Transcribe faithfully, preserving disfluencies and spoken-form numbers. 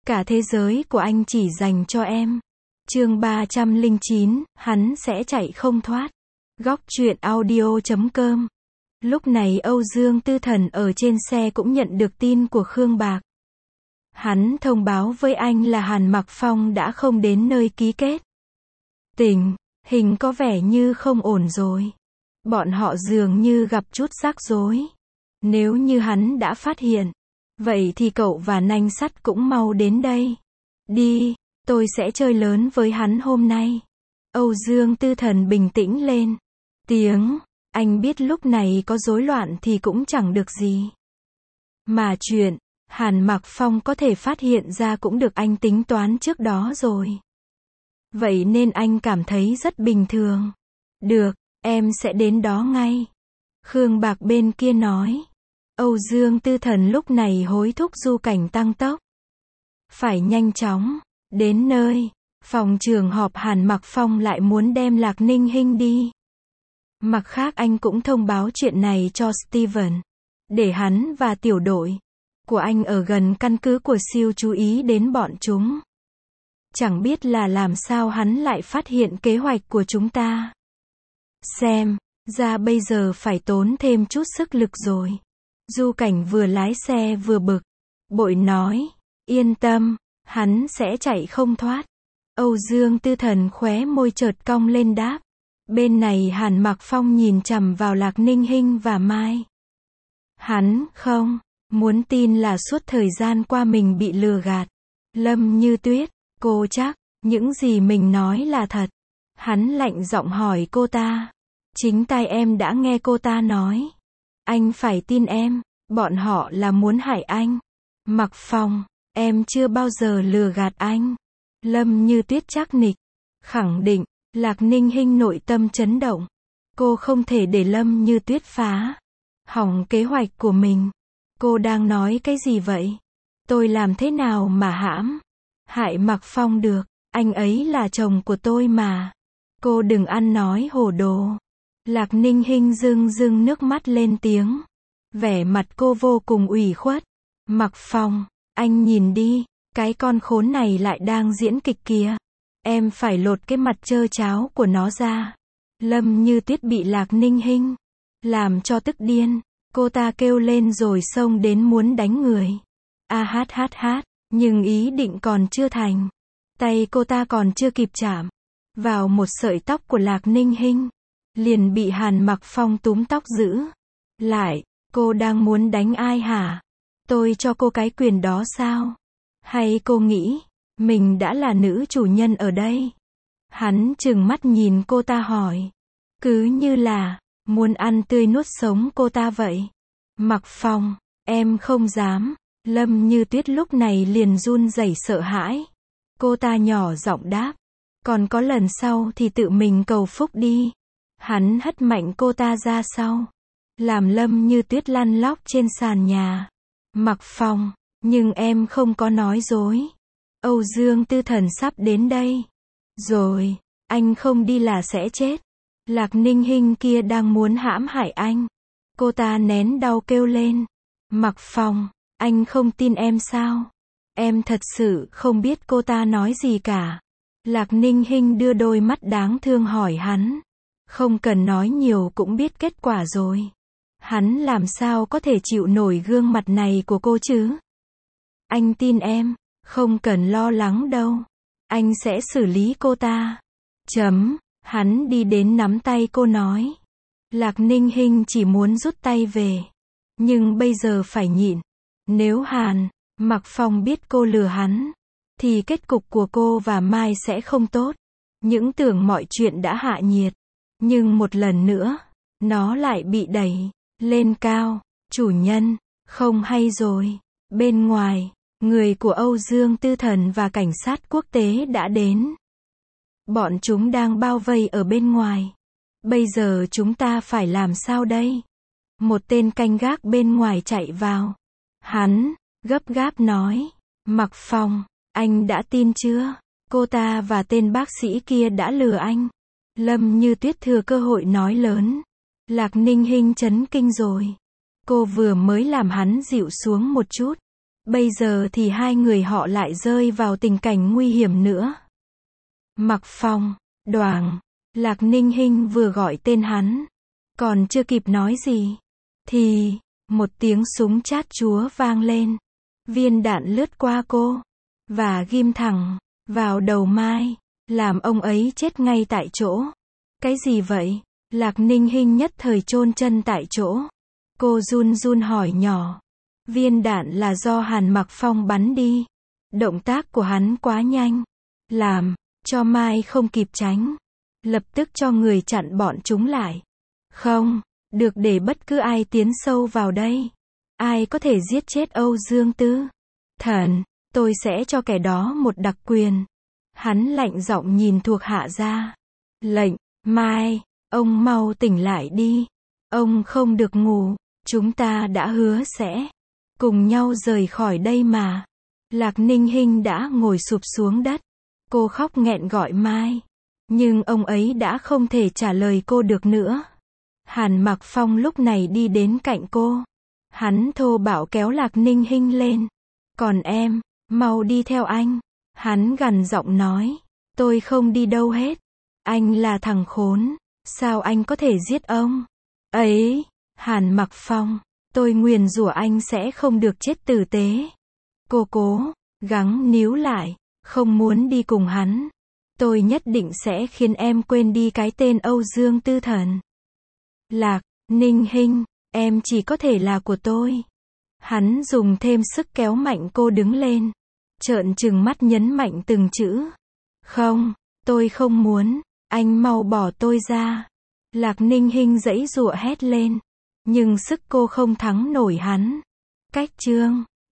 Cả thế giới của anh chỉ dành cho em. Chương ba trăm lẻ chín, hắn sẽ chạy không thoát. Góc truyện audio chấm com. Lúc này Âu Dương Tư Thần ở trên xe cũng nhận được tin của Khương Bạc. Hắn thông báo với anh là Hàn Mặc Phong đã không đến nơi ký kết. Tình hình có vẻ như không ổn rồi. Bọn họ dường như gặp chút rắc rối. Nếu như hắn đã phát hiện, vậy thì cậu và nanh sắt cũng mau đến đây. Đi, tôi sẽ chơi lớn với hắn hôm nay. Âu Dương Tư Thần bình tĩnh lên tiếng, anh biết lúc này có rối loạn thì cũng chẳng được gì. Mà chuyện Hàn Mặc Phong có thể phát hiện ra cũng được anh tính toán trước đó rồi. Vậy nên anh cảm thấy rất bình thường. Được, em sẽ đến đó ngay. Khương Bạc bên kia nói. Âu Dương Tư Thần lúc này hối thúc Du Cảnh tăng tốc. Phải nhanh chóng đến nơi. Phòng trường họp Hàn Mặc Phong lại muốn đem Lạc Ninh Hinh đi. Mặt khác anh cũng thông báo chuyện này cho Steven, để hắn và tiểu đội của anh ở gần căn cứ của siêu chú ý đến bọn chúng. Chẳng biết là làm sao hắn lại phát hiện kế hoạch của chúng ta. Xem ra bây giờ phải tốn thêm chút sức lực rồi. Du Cảnh vừa lái xe vừa bực bội nói, yên tâm, hắn sẽ chạy không thoát. Âu Dương Tư Thần khóe môi chợt cong lên đáp. Bên này Hàn Mặc Phong nhìn chằm vào Lạc Ninh Hinh và Mai. Hắn không muốn tin là suốt thời gian qua mình bị lừa gạt. Lâm Như Tuyết, cô chắc những gì mình nói là thật? Hắn lạnh giọng hỏi cô ta. Chính tai em đã nghe cô ta nói. Anh phải tin em, bọn họ là muốn hại anh. Mặc Phong, em chưa bao giờ lừa gạt anh. Lâm Như Tuyết chắc nịch, khẳng định. Lạc Ninh Hinh nội tâm chấn động. Cô không thể để Lâm Như Tuyết phá hỏng kế hoạch của mình. Cô đang nói cái gì vậy? Tôi làm thế nào mà hãm hại Mặc Phong được? Anh ấy là chồng của tôi mà. Cô đừng ăn nói hồ đồ. Lạc Ninh Hinh rưng rưng nước mắt lên tiếng. Vẻ mặt cô vô cùng ủy khuất. Mặc Phong, anh nhìn đi, cái con khốn này lại đang diễn kịch kìa. Em phải lột cái mặt trơ tráo của nó ra. Lâm Như Tuyết bị Lạc Ninh Hinh làm cho tức điên. Cô ta kêu lên rồi xông đến muốn đánh người. A hát hát hát, nhưng ý định còn chưa thành. Tay cô ta còn chưa kịp chạm vào một sợi tóc của Lạc Ninh Hinh, liền bị Hàn Mặc Phong túm tóc giữ lại. Cô đang muốn đánh ai hả? Tôi cho cô cái quyền đó sao? Hay cô nghĩ mình đã là nữ chủ nhân ở đây? Hắn trừng mắt nhìn cô ta hỏi. Cứ như là muốn ăn tươi nuốt sống cô ta vậy. Mặc Phong, em không dám. Lâm Như Tuyết lúc này liền run rẩy sợ hãi. Cô ta nhỏ giọng đáp. Còn có lần sau thì tự mình cầu phúc đi. Hắn hất mạnh cô ta ra sau, làm Lâm Như Tuyết lăn lóc trên sàn nhà. Mặc Phong, nhưng em không có nói dối. Âu Dương Tư Thần sắp đến đây rồi, anh không đi là sẽ chết. Lạc Ninh Hinh kia đang muốn hãm hại anh. Cô ta nén đau kêu lên. Mặc Phong, anh không tin em sao? Em thật sự không biết cô ta nói gì cả. Lạc Ninh Hinh đưa đôi mắt đáng thương hỏi hắn. Không cần nói nhiều cũng biết kết quả rồi. Hắn làm sao có thể chịu nổi gương mặt này của cô chứ? Anh tin em, không cần lo lắng đâu. Anh sẽ xử lý cô ta. Chấm, hắn đi đến nắm tay cô nói. Lạc Ninh Hinh chỉ muốn rút tay về. Nhưng bây giờ phải nhịn. Nếu Hàn Mặc Phong biết cô lừa hắn, thì kết cục của cô và Mai sẽ không tốt. Những tưởng mọi chuyện đã hạ nhiệt. Nhưng một lần nữa, nó lại bị đẩy lên cao. Chủ nhân, không hay rồi. Bên ngoài, người của Âu Dương Tư Thần và cảnh sát quốc tế đã đến. Bọn chúng đang bao vây ở bên ngoài. Bây giờ chúng ta phải làm sao đây? Một tên canh gác bên ngoài chạy vào. Hắn gấp gáp nói. Mặc Phong, anh đã tin chưa? Cô ta và tên bác sĩ kia đã lừa anh. Lâm Như Tuyết thừa cơ hội nói lớn. Lạc Ninh Hinh chấn kinh rồi. Cô vừa mới làm hắn dịu xuống một chút. Bây giờ thì hai người họ lại rơi vào tình cảnh nguy hiểm nữa. Mặc Phong, đoàng, Lạc Ninh Hinh vừa gọi tên hắn. Còn chưa kịp nói gì. Thì, một tiếng súng chát chúa vang lên. Viên đạn lướt qua cô. Và ghim thẳng, vào đầu Mai. Làm ông ấy chết ngay tại chỗ. Cái gì vậy? Lạc Ninh Hinh nhất thời chôn chân tại chỗ. Cô run run hỏi nhỏ. Viên đạn là do Hàn Mặc Phong bắn đi. Động tác của hắn quá nhanh. Làm cho Mai không kịp tránh. Lập tức cho người chặn bọn chúng lại. Không được để bất cứ ai tiến sâu vào đây. Ai có thể giết chết Âu Dương Tư Thần, tôi sẽ cho kẻ đó một đặc quyền. Hắn lạnh giọng nhìn thuộc hạ ra. Lệnh, Mai, ông mau tỉnh lại đi. Ông không được ngủ. Chúng ta đã hứa sẽ cùng nhau rời khỏi đây mà. Lạc Ninh Hinh đã ngồi sụp xuống đất. Cô khóc nghẹn gọi Mai. Nhưng ông ấy đã không thể trả lời cô được nữa. Hàn Mặc Phong lúc này đi đến cạnh cô. Hắn thô bạo kéo Lạc Ninh Hinh lên. Còn em, mau đi theo anh. Hắn gằn giọng nói. Tôi không đi đâu hết. Anh là thằng khốn. Sao anh có thể giết ông ấy? Hàn Mặc Phong, tôi nguyền rủa anh sẽ không được chết tử tế. Cô cố gắng níu lại, không muốn đi cùng hắn. Tôi nhất định sẽ khiến em quên đi cái tên Âu Dương Tư Thần. Lạc Ninh Hinh, em chỉ có thể là của tôi. Hắn dùng thêm sức kéo mạnh cô đứng lên. Trợn trừng mắt nhấn mạnh từng chữ. Không, tôi không muốn, anh mau bỏ tôi ra. Lạc Ninh Hinh giãy giụa hét lên. Nhưng sức cô không thắng nổi hắn. Cách chương